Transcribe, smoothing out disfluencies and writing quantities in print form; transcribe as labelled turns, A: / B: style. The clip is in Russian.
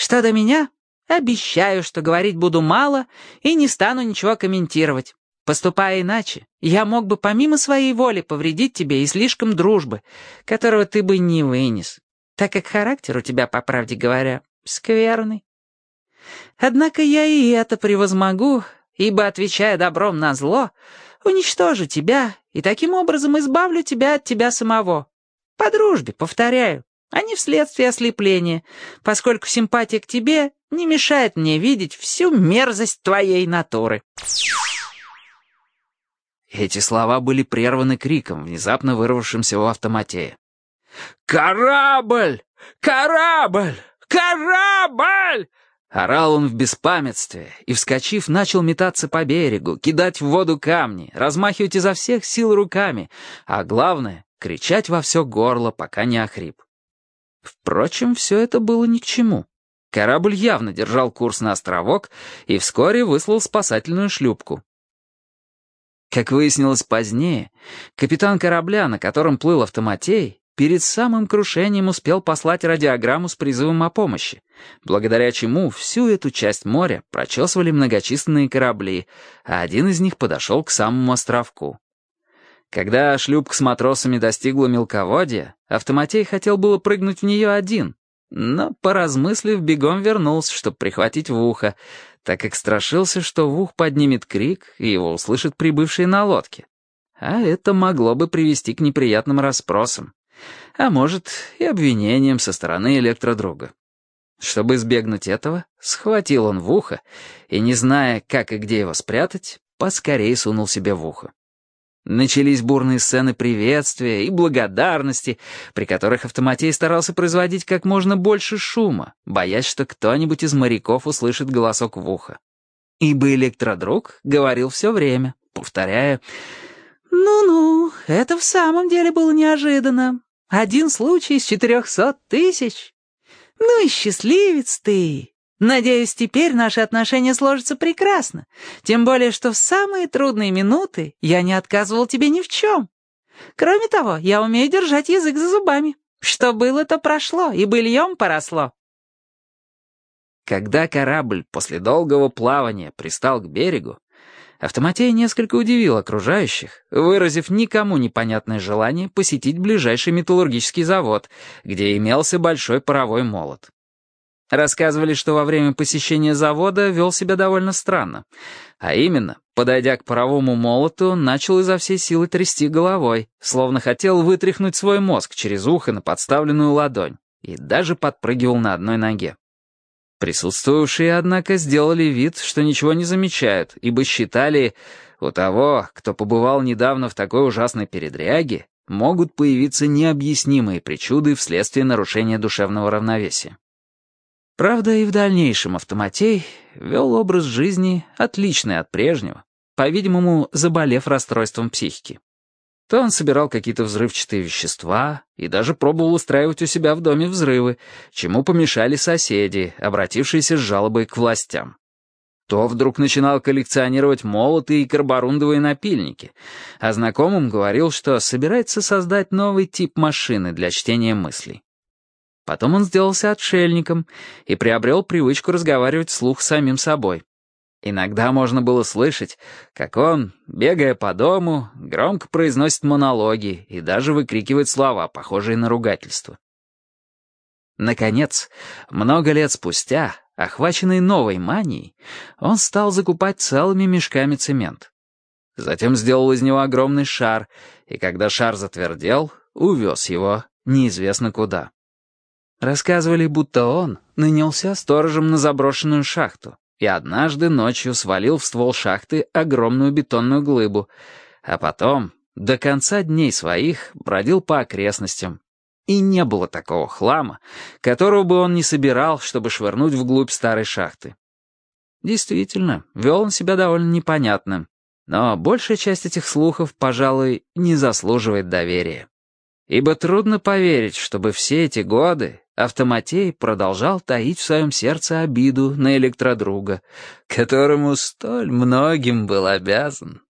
A: Что до меня, обещаю, что говорить буду мало и не стану ничего комментировать. Поступая иначе, я мог бы помимо своей воли повредить тебе излишком дружбы, которого ты бы не вынес, так как характер у тебя, по правде говоря, скверный. Однако я и это превозмогу, ибо, отвечая добром на зло, уничтожу тебя и таким образом избавлю тебя от тебя самого. По дружбе, повторяю, а не вследствие ослепления, поскольку симпатия к тебе не мешает мне видеть всю мерзость твоей натуры».
B: Эти слова были прерваны криком, внезапно вырвавшимся у Автоматея. «Корабль! Корабль! Корабль!» Орал он в беспамятстве и, вскочив, начал метаться по берегу, кидать в воду камни, размахивать изо всех сил руками, а главное — кричать во все горло, пока не охрип. Впрочем, все это было ни к чему. Корабль явно держал курс на островок и вскоре выслал спасательную шлюпку. Как выяснилось позднее, капитан корабля, на котором плыл Автоматей, перед самым крушением успел послать радиограмму с призывом о помощи, благодаря чему всю эту часть моря прочесывали многочисленные корабли, а один из них подошел к самому островку. Когда шлюпка с матросами достигла мелководья, Автоматей хотел было прыгнуть в нее один, но, поразмыслив, бегом вернулся, чтобы прихватить Вуха, так как страшился, что Вух поднимет крик, и его услышат прибывшие на лодке. А это могло бы привести к неприятным расспросам, а может и обвинениям со стороны электродруга. Чтобы избегнуть этого, схватил он Вуха и, не зная, как и где его спрятать, поскорее сунул себе в ухо. Начались бурные сцены приветствия и благодарности, при которых Автоматей старался производить как можно больше шума, боясь, что кто-нибудь из моряков услышит голосок в ухо. Ибо электродруг говорил все время, повторяя:
A: «Ну-ну, это в самом деле было неожиданно. Один случай из 400 тысяч. Ну и счастливец ты. Надеюсь, теперь наши отношения сложатся прекрасно, тем более, что в самые трудные минуты я не отказывал тебе ни в чем. Кроме того, я умею держать язык за зубами. Что было, то прошло, и быльем поросло».
B: Когда корабль после долгого плавания пристал к берегу, Автоматей несколько удивил окружающих, выразив никому непонятное желание посетить ближайший металлургический завод, где имелся большой паровой молот. Рассказывали, что во время посещения завода вел себя довольно странно, а именно, подойдя к паровому молоту, начал изо всей силы трясти головой, словно хотел вытряхнуть свой мозг через ухо на подставленную ладонь, и даже подпрыгивал на одной ноге. Присутствовавшие, однако, сделали вид, что ничего не замечают, ибо считали, у того, кто побывал недавно в такой ужасной передряге, могут появиться необъяснимые причуды вследствие нарушения душевного равновесия. Правда, и в дальнейшем Автоматей вел образ жизни, отличный от прежнего, по-видимому, заболев расстройством психики. То он собирал какие-то взрывчатые вещества и даже пробовал устраивать у себя в доме взрывы, чему помешали соседи, обратившиеся с жалобой к властям. То вдруг начинал коллекционировать молоты и карборундовые напильники, а знакомым говорил, что собирается создать новый тип машины для чтения мыслей. Потом он сделался отшельником и приобрел привычку разговаривать вслух с самим собой. Иногда можно было слышать, как он, бегая по дому, громко произносит монологи и даже выкрикивает слова, похожие на ругательство. Наконец, много лет спустя, охваченный новой манией, он стал закупать целыми мешками цемент. Затем сделал из него огромный шар, и когда шар затвердел, увез его неизвестно куда. Рассказывали, будто он нанялся сторожем на заброшенную шахту и однажды ночью свалил в ствол шахты огромную бетонную глыбу, а потом до конца дней своих бродил по окрестностям, и не было такого хлама, которого бы он не собирал, чтобы швырнуть вглубь старой шахты. Действительно, вел он себя довольно непонятным, но большая часть этих слухов, пожалуй, не заслуживает доверия. Ибо трудно поверить, чтобы все эти годы Автоматей продолжал таить в своем сердце обиду на электродруга, которому столь многим был обязан.